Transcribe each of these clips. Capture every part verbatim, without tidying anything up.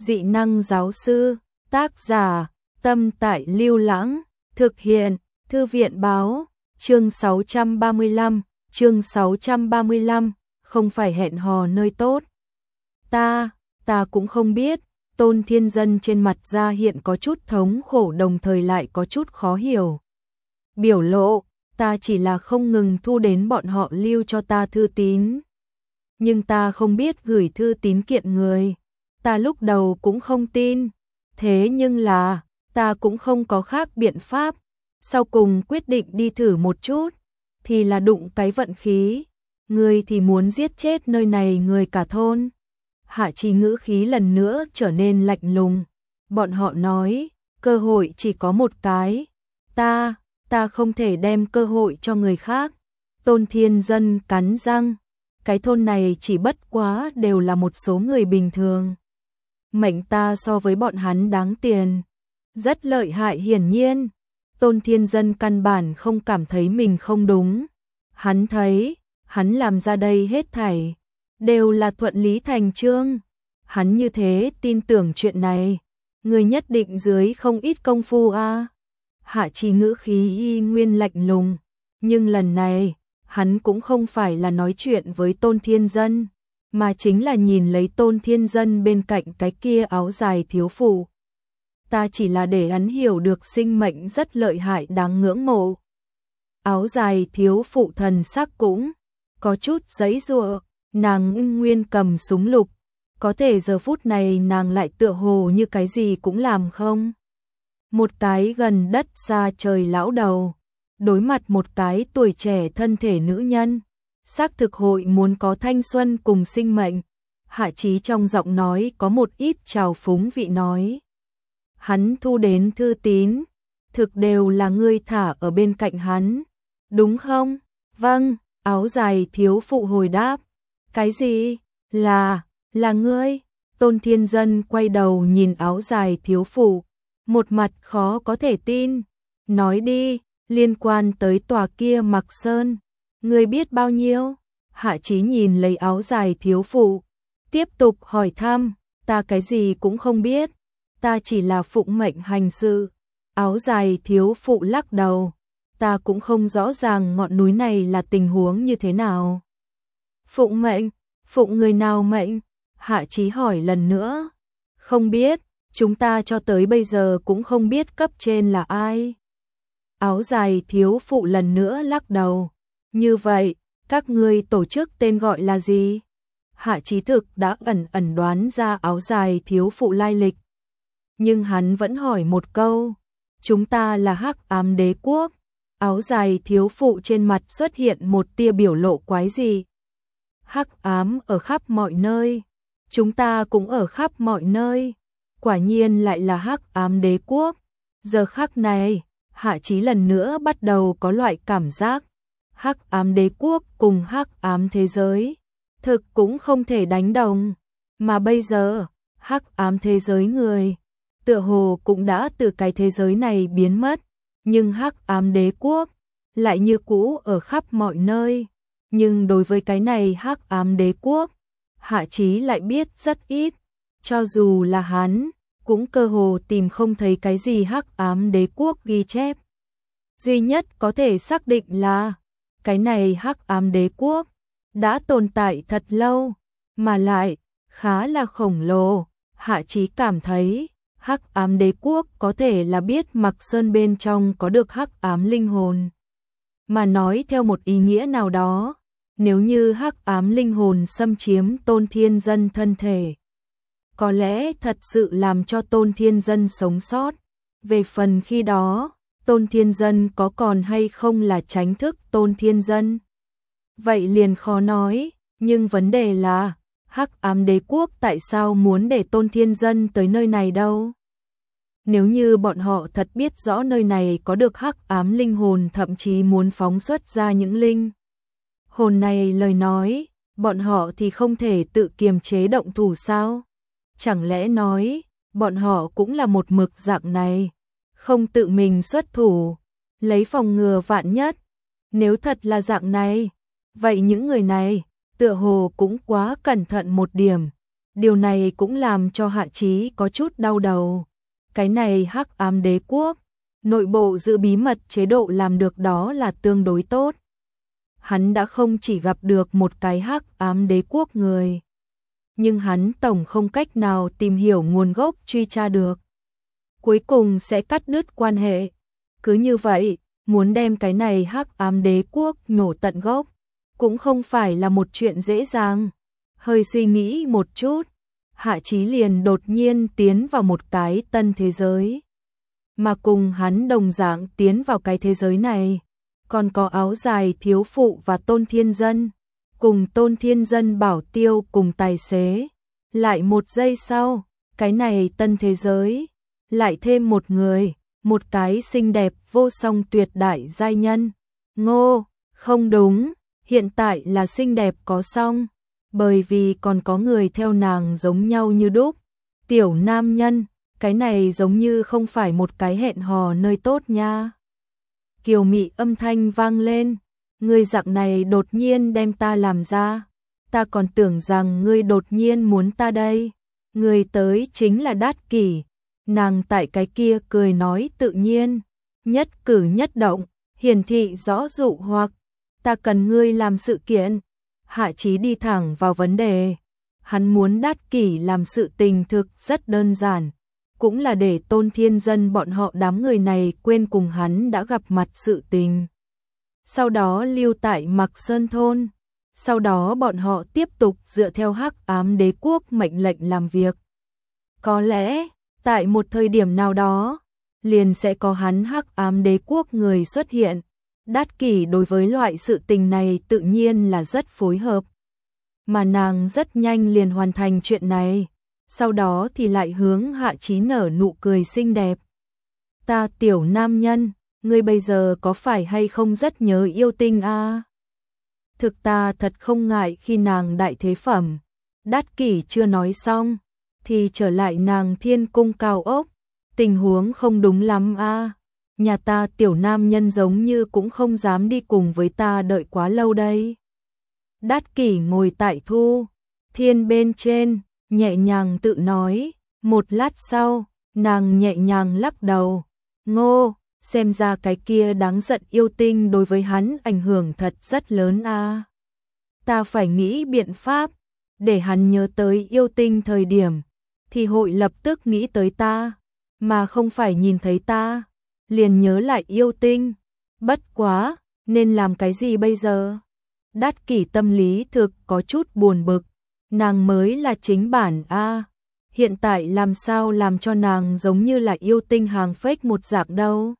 Dị năng giáo sư, tác giả, Tâm Tại Lưu Lãng, thực hiện, Thư viện báo, chương sáu trăm ba mươi lăm, chương sáu trăm ba mươi lăm, không phải hẹn hò nơi tốt. Ta, ta cũng không biết, Tôn Thiên Dân trên mặt ra hiện có chút thống khổ đồng thời lại có chút khó hiểu. Biểu lộ, ta chỉ là không ngừng thu đến bọn họ lưu cho ta thư tín. Nhưng ta không biết gửi thư tín kiện người. Ta lúc đầu cũng không tin. Thế nhưng là, ta cũng không có khác biện pháp. Sau cùng quyết định đi thử một chút. Thì là đụng cái vận khí. Người thì muốn giết chết nơi này người cả thôn. Hạ Chí ngữ khí lần nữa trở nên lạnh lùng. Bọn họ nói, cơ hội chỉ có một cái. Ta, ta không thể đem cơ hội cho người khác. Tôn Thiên Dân cắn răng. Cái thôn này chỉ bất quá đều là một số người bình thường. Mệnh ta so với bọn hắn đáng tiền. Rất lợi hại hiển nhiên. Tôn Thiên Dân căn bản không cảm thấy mình không đúng. Hắn thấy, hắn làm ra đây hết thảy. Đều là thuận lý thành chương. Hắn như thế tin tưởng chuyện này. Người nhất định dưới không ít công phu a. À. Hạ Chí ngữ khí y nguyên lạnh lùng. Nhưng lần này, hắn cũng không phải là nói chuyện với Tôn Thiên Dân, mà chính là nhìn lấy Tôn Thiên Dân bên cạnh cái kia áo dài thiếu phụ. Ta chỉ là để hắn hiểu được sinh mệnh rất lợi hại đáng ngưỡng mộ. Áo dài thiếu phụ thần sắc cũng có chút giãy giụa, nàng nguyên cầm súng lục, có thể giờ phút này nàng lại tựa hồ như cái gì cũng làm không. Một cái gần đất xa trời lão đầu, đối mặt một cái tuổi trẻ thân thể nữ nhân, xác thực hội muốn có thanh xuân cùng sinh mệnh. Hạ Chí trong giọng nói có một ít trào phúng vị nói. Hắn thu đến thư tín, thực đều là ngươi thả ở bên cạnh hắn, đúng không? Vâng, áo dài thiếu phụ hồi đáp. Cái gì? Là, là ngươi? Tôn Thiên Dân quay đầu nhìn áo dài thiếu phụ, một mặt khó có thể tin. Nói đi, liên quan tới tòa kia Mặc Sơn, ngươi biết bao nhiêu? Hạ Chí nhìn lấy áo dài thiếu phụ, tiếp tục hỏi thăm, ta cái gì cũng không biết, ta chỉ là phụng mệnh hành sự. Áo dài thiếu phụ lắc đầu, ta cũng không rõ ràng ngọn núi này là tình huống như thế nào. Phụng mệnh? Phụng người nào mệnh? Hạ Chí hỏi lần nữa. Không biết, chúng ta cho tới bây giờ cũng không biết cấp trên là ai. Áo dài thiếu phụ lần nữa lắc đầu. Như vậy, các ngươi tổ chức tên gọi là gì? Hạ Chí thực đã ẩn ẩn đoán ra áo dài thiếu phụ lai lịch. Nhưng hắn vẫn hỏi một câu. Chúng ta là Hắc Ám Đế Quốc. Áo dài thiếu phụ trên mặt xuất hiện một tia biểu lộ quái dị. Hắc ám ở khắp mọi nơi. Chúng ta cũng ở khắp mọi nơi. Quả nhiên lại là Hắc Ám Đế Quốc. Giờ khắc này, Hạ Chí lần nữa bắt đầu có loại cảm giác. Hắc Ám Đế Quốc cùng Hắc Ám thế giới. Thực cũng không thể đánh đồng. Mà bây giờ, Hắc Ám thế giới người. Tựa hồ cũng đã từ cái thế giới này biến mất. Nhưng Hắc Ám Đế Quốc lại như cũ ở khắp mọi nơi. Nhưng đối với cái này Hắc Ám Đế Quốc, Hạ Chí lại biết rất ít. Cho dù là hắn, cũng cơ hồ tìm không thấy cái gì Hắc Ám Đế Quốc ghi chép. Duy nhất có thể xác định là, cái này Hắc Ám Đế Quốc đã tồn tại thật lâu, mà lại khá là khổng lồ. Hạ Chí cảm thấy, Hắc Ám Đế Quốc có thể là biết Mặc Sơn bên trong có được Hắc Ám linh hồn. Mà nói theo một ý nghĩa nào đó, nếu như Hắc Ám linh hồn xâm chiếm Tôn Thiên Dân thân thể, có lẽ thật sự làm cho Tôn Thiên Dân sống sót. Về phần khi đó, Tôn Thiên Dân có còn hay không là tránh thức Tôn Thiên Dân, vậy liền khó nói. Nhưng vấn đề là, Hắc Ám Đế Quốc tại sao muốn để Tôn Thiên Dân tới nơi này đâu? Nếu như bọn họ thật biết rõ nơi này có được Hắc Ám linh hồn, thậm chí muốn phóng xuất ra những linh hồn này lời nói, bọn họ thì không thể tự kiềm chế động thủ sao? Chẳng lẽ nói, bọn họ cũng là một mực dạng này, không tự mình xuất thủ, lấy phòng ngừa vạn nhất. Nếu thật là dạng này, vậy những người này, tựa hồ cũng quá cẩn thận một điểm. Điều này cũng làm cho Hạ Chí có chút đau đầu. Cái này Hắc Ám Đế Quốc, nội bộ giữ bí mật chế độ làm được đó là tương đối tốt. Hắn đã không chỉ gặp được một cái Hắc Ám Đế Quốc người, nhưng hắn tổng không cách nào tìm hiểu nguồn gốc truy tra được. Cuối cùng sẽ cắt đứt quan hệ. Cứ như vậy, muốn đem cái này Hắc Ám Đế Quốc nhổ tận gốc, cũng không phải là một chuyện dễ dàng. Hơi suy nghĩ một chút, Hạ Chí liền đột nhiên tiến vào một cái tân thế giới. Mà cùng hắn đồng dạng tiến vào cái thế giới này, còn có Áo Dài thiếu phụ và Tôn Thiên Dân, cùng Tôn Thiên Dân bảo tiêu cùng tài xế. Lại một giây sau, cái này tân thế giới, lại thêm một người, một cái xinh đẹp vô song tuyệt đại giai nhân. Ngô, không đúng, hiện tại là xinh đẹp có song, bởi vì còn có người theo nàng giống nhau như đúc. Tiểu nam nhân, cái này giống như không phải một cái hẹn hò nơi tốt nha. Kiều mị âm thanh vang lên, ngươi dạng này đột nhiên đem ta làm ra, ta còn tưởng rằng ngươi đột nhiên muốn ta đây. Người tới chính là Đát Kỷ, nàng tại cái kia cười nói tự nhiên, nhất cử nhất động, hiển thị rõ dụ hoặc, ta cần ngươi làm sự kiện. Hạ Chí đi thẳng vào vấn đề, hắn muốn Đát Kỷ làm sự tình thực rất đơn giản, cũng là để Tôn Thiên Dân bọn họ đám người này quên cùng hắn đã gặp mặt sự tình. Sau đó lưu tại Mạc Sơn Thôn, sau đó bọn họ tiếp tục dựa theo Hắc Ám Đế Quốc mệnh lệnh làm việc. Có lẽ, tại một thời điểm nào đó, liền sẽ có hắn Hắc Ám Đế Quốc người xuất hiện. Đát Kỷ đối với loại sự tình này tự nhiên là rất phối hợp. Mà nàng rất nhanh liền hoàn thành chuyện này, sau đó thì lại hướng Hạ Chí nở nụ cười xinh đẹp. Ta tiểu nam nhân, ngươi bây giờ có phải hay không rất nhớ yêu tinh a? À? Thực ta thật không ngại khi nàng đại thế phẩm. Đát Kỷ chưa nói xong, thì trở lại nàng thiên cung cao ốc. Tình huống không đúng lắm a. À? Nhà ta tiểu nam nhân giống như cũng không dám đi cùng với ta đợi quá lâu đây. Đát Kỷ ngồi tại thu thiên bên trên, nhẹ nhàng tự nói. Một lát sau, nàng nhẹ nhàng lắc đầu. Ngô, xem ra cái kia đáng giận yêu tinh đối với hắn ảnh hưởng thật rất lớn a. À. Ta phải nghĩ biện pháp, để hắn nhớ tới yêu tinh thời điểm, thì hội lập tức nghĩ tới ta, mà không phải nhìn thấy ta, liền nhớ lại yêu tinh. Bất quá, nên làm cái gì bây giờ? Đát Kỷ tâm lý thực có chút buồn bực, nàng mới là chính bản a. À. Hiện tại làm sao làm cho nàng giống như là yêu tinh hàng fake một dạng đâu.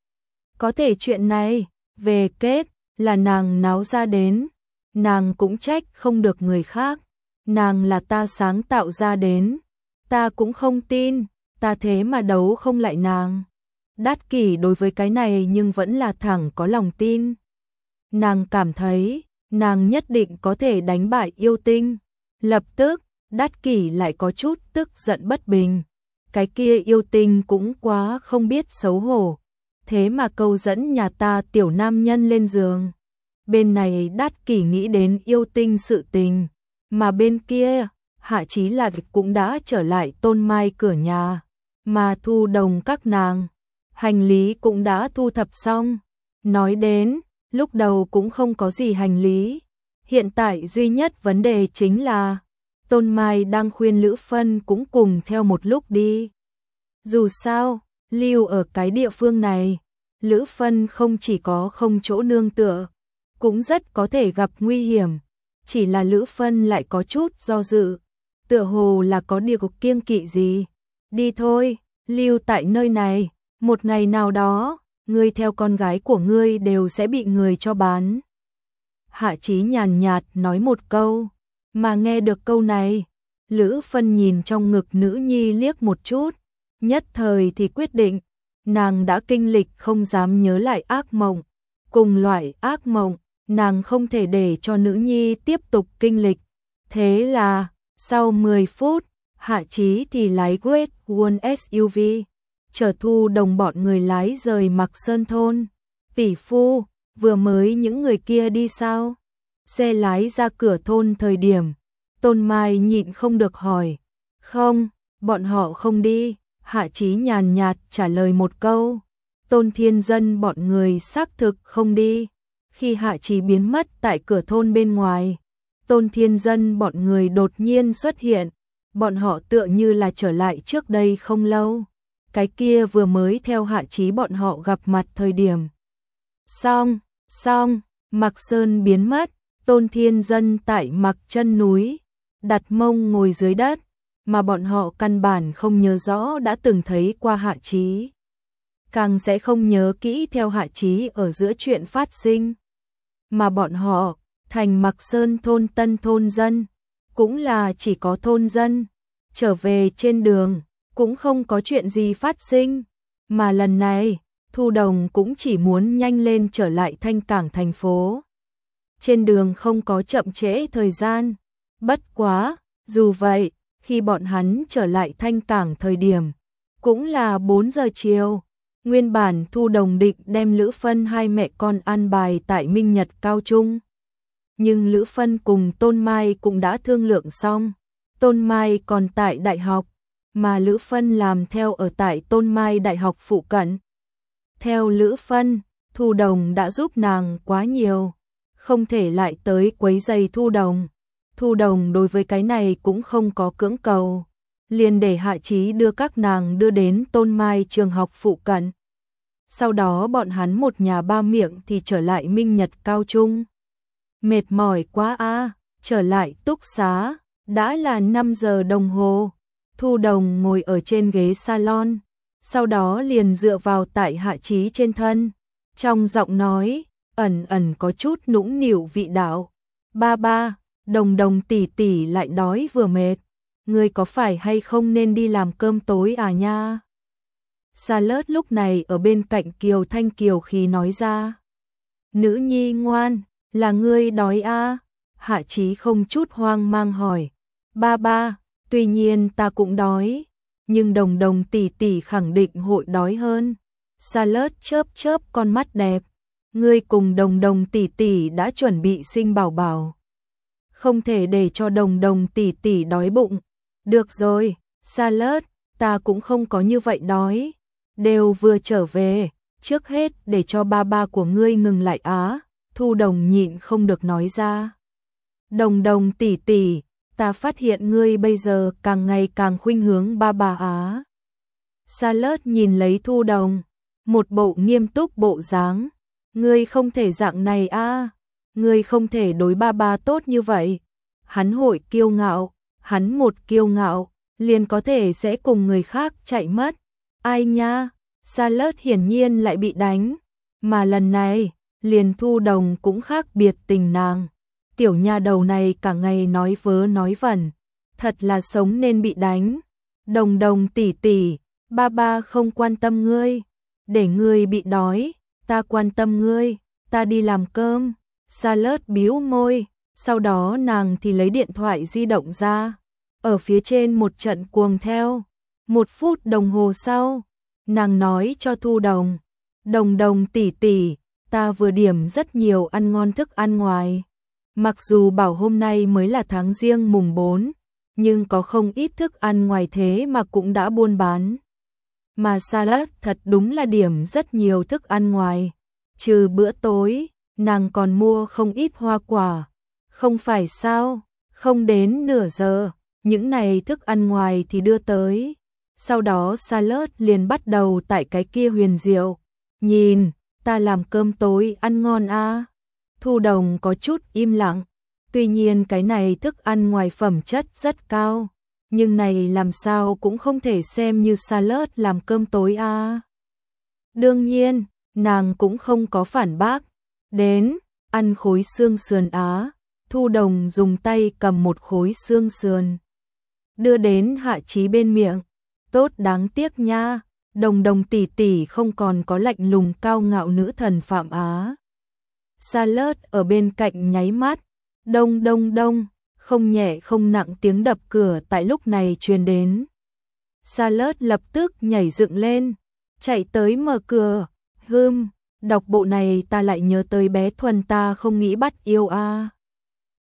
Có thể chuyện này, về kết, là nàng náo ra đến, nàng cũng trách không được người khác, nàng là ta sáng tạo ra đến, ta cũng không tin, ta thế mà đấu không lại nàng. Đát Kỷ đối với cái này nhưng vẫn là thẳng có lòng tin. Nàng cảm thấy, nàng nhất định có thể đánh bại yêu tinh. Lập tức, Đát Kỷ lại có chút tức giận bất bình. Cái kia yêu tinh cũng quá không biết xấu hổ. Thế mà câu dẫn nhà ta tiểu nam nhân lên giường. Bên này Đát Kỷ nghĩ đến yêu tinh sự tình. Mà bên kia, Hạ Chí Lạc cũng đã trở lại Tôn Mai cửa nhà. Mà Thu Đồng các nàng, hành lý cũng đã thu thập xong. Nói đến, lúc đầu cũng không có gì hành lý. Hiện tại duy nhất vấn đề chính là Tôn Mai đang khuyên Lữ Phân cũng cùng theo một lúc đi. Dù sao, lưu ở cái địa phương này, Lữ Phân không chỉ có không chỗ nương tựa, cũng rất có thể gặp nguy hiểm. Chỉ là Lữ Phân lại có chút do dự, tựa hồ là có điều kiêng kỵ gì. Đi thôi, lưu tại nơi này, một ngày nào đó, ngươi theo con gái của ngươi đều sẽ bị người cho bán. Hạ Chí nhàn nhạt nói một câu, mà nghe được câu này, Lữ Phân nhìn trong ngực nữ nhi liếc một chút, nhất thời thì quyết định, nàng đã kinh lịch không dám nhớ lại ác mộng, cùng loại ác mộng, nàng không thể để cho nữ nhi tiếp tục kinh lịch. Thế là, sau mười phút, Hạ Chí thì lái Great Wall ét u vê, chở Thu Đồng bọn người lái rời Mạc Sơn Thôn. Tỷ phu, vừa mới những người kia đi sao? Xe lái ra cửa thôn thời điểm, Tôn Mai nhịn không được hỏi. Không, bọn họ không đi. Hạ Chí nhàn nhạt trả lời một câu. Tôn Thiên Dân bọn người xác thực không đi. Khi Hạ Chí biến mất tại cửa thôn bên ngoài, Tôn Thiên Dân bọn người đột nhiên xuất hiện. Bọn họ tựa như là trở lại trước đây không lâu. Cái kia vừa mới theo Hạ Chí bọn họ gặp mặt thời điểm. Xong, xong, Mạc Sơn biến mất, Tôn Thiên Dân tại Mạc chân núi, đặt mông ngồi dưới đất, mà bọn họ căn bản không nhớ rõ đã từng thấy qua Hạ Chí. Càng sẽ không nhớ kỹ theo Hạ Chí ở giữa chuyện phát sinh. Mà bọn họ, thành Mạc Sơn thôn tân thôn dân, cũng là chỉ có thôn dân, trở về trên đường, cũng không có chuyện gì phát sinh. Mà lần này, Thu Đồng cũng chỉ muốn nhanh lên trở lại Thanh Cảng thành phố. Trên đường không có chậm trễ thời gian. Bất quá, dù vậy, khi bọn hắn trở lại Thanh Cảng thời điểm, cũng là bốn giờ chiều. Nguyên bản Thu Đồng định đem Lữ Phân hai mẹ con an bài tại Minh Nhật Cao Trung. Nhưng Lữ Phân cùng Tôn Mai cũng đã thương lượng xong. Tôn Mai còn tại đại học, mà Lữ Phân làm theo ở tại Tôn Mai đại học phụ cận. Theo Lữ Phân, Thu Đồng đã giúp nàng quá nhiều, không thể lại tới quấy rầy Thu Đồng. Thu Đồng đối với cái này cũng không có cưỡng cầu, liền để Hạ Chí đưa các nàng đưa đến Tôn Mai trường học phụ cận. Sau đó bọn hắn một nhà ba miệng thì trở lại Minh Nhật Cao Trung. Mệt mỏi quá a, trở lại túc xá, đã là năm giờ đồng hồ. Thu Đồng ngồi ở trên ghế salon, sau đó liền dựa vào tại Hạ Chí trên thân, trong giọng nói ẩn ẩn có chút nũng nịu vị đạo. Ba ba, Đồng Đồng tỷ tỷ lại đói vừa mệt, ngươi có phải hay không nên đi làm cơm tối à nha? Salad lúc này ở bên cạnh Kiều Thanh Kiều khí nói ra. Nữ nhi ngoan, là ngươi đói à? Hạ Chí không chút hoang mang hỏi. Ba ba, tuy nhiên ta cũng đói, nhưng Đồng Đồng tỷ tỷ khẳng định hội đói hơn. Salad chớp chớp con mắt đẹp. Ngươi cùng Đồng Đồng tỷ tỷ đã chuẩn bị sinh bảo bảo, không thể để cho Đồng Đồng tỷ tỷ đói bụng. Được rồi, Salad, ta cũng không có như vậy đói. Đều vừa trở về, trước hết để cho ba ba của ngươi ngừng lại á. Thu Đồng nhịn không được nói ra. Đồng Đồng tỷ tỷ, ta phát hiện ngươi bây giờ càng ngày càng khuynh hướng ba ba á. Salad nhìn lấy Thu Đồng, một bộ nghiêm túc bộ dáng. Ngươi không thể dạng này a, ngươi không thể đối ba ba tốt như vậy. Hắn hội kiêu ngạo, hắn một kiêu ngạo, liền có thể sẽ cùng người khác chạy mất. Ai nha, Salad hiển nhiên lại bị đánh, mà lần này, liền Thu Đồng cũng khác biệt tình nàng. Tiểu nha đầu này cả ngày nói vớ nói vẩn, thật là sống nên bị đánh. Đồng Đồng tỷ tỷ, ba ba không quan tâm ngươi, để ngươi bị đói, ta quan tâm ngươi, ta đi làm cơm. Salad bĩu môi, sau đó nàng thì lấy điện thoại di động ra, ở phía trên một trận cuồng theo. Một phút đồng hồ sau, nàng nói cho Thu Đồng, Đồng Đồng tỷ tỷ, ta vừa điểm rất nhiều ăn ngon thức ăn ngoài. Mặc dù bảo hôm nay mới là tháng Giêng mùng bốn, nhưng có không ít thức ăn ngoài thế mà cũng đã buôn bán. Mà Salad thật đúng là điểm rất nhiều thức ăn ngoài. Trừ bữa tối, nàng còn mua không ít hoa quả. Không phải sao, không đến nửa giờ, những này thức ăn ngoài thì đưa tới. Sau đó Salad liền bắt đầu tại cái kia huyền diệu. Nhìn, ta làm cơm tối ăn ngon à. Thu Đồng có chút im lặng. Tuy nhiên cái này thức ăn ngoài phẩm chất rất cao, nhưng này làm sao cũng không thể xem như Salad làm cơm tối à. Đương nhiên, nàng cũng không có phản bác. Đến, ăn khối xương sườn á. Thu Đồng dùng tay cầm một khối xương sườn, đưa đến Hạ Chí bên miệng. Tốt đáng tiếc nha, Đồng Đồng tỷ tỷ không còn có lạnh lùng cao ngạo nữ thần Phạm Á. Salad ở bên cạnh nháy mắt, đông đông đông, không nhẹ không nặng tiếng đập cửa tại lúc này truyền đến. Salad lập tức nhảy dựng lên, chạy tới mở cửa. Hừm, đọc bộ này ta lại nhớ tới bé Thuần ta không nghĩ bắt yêu a.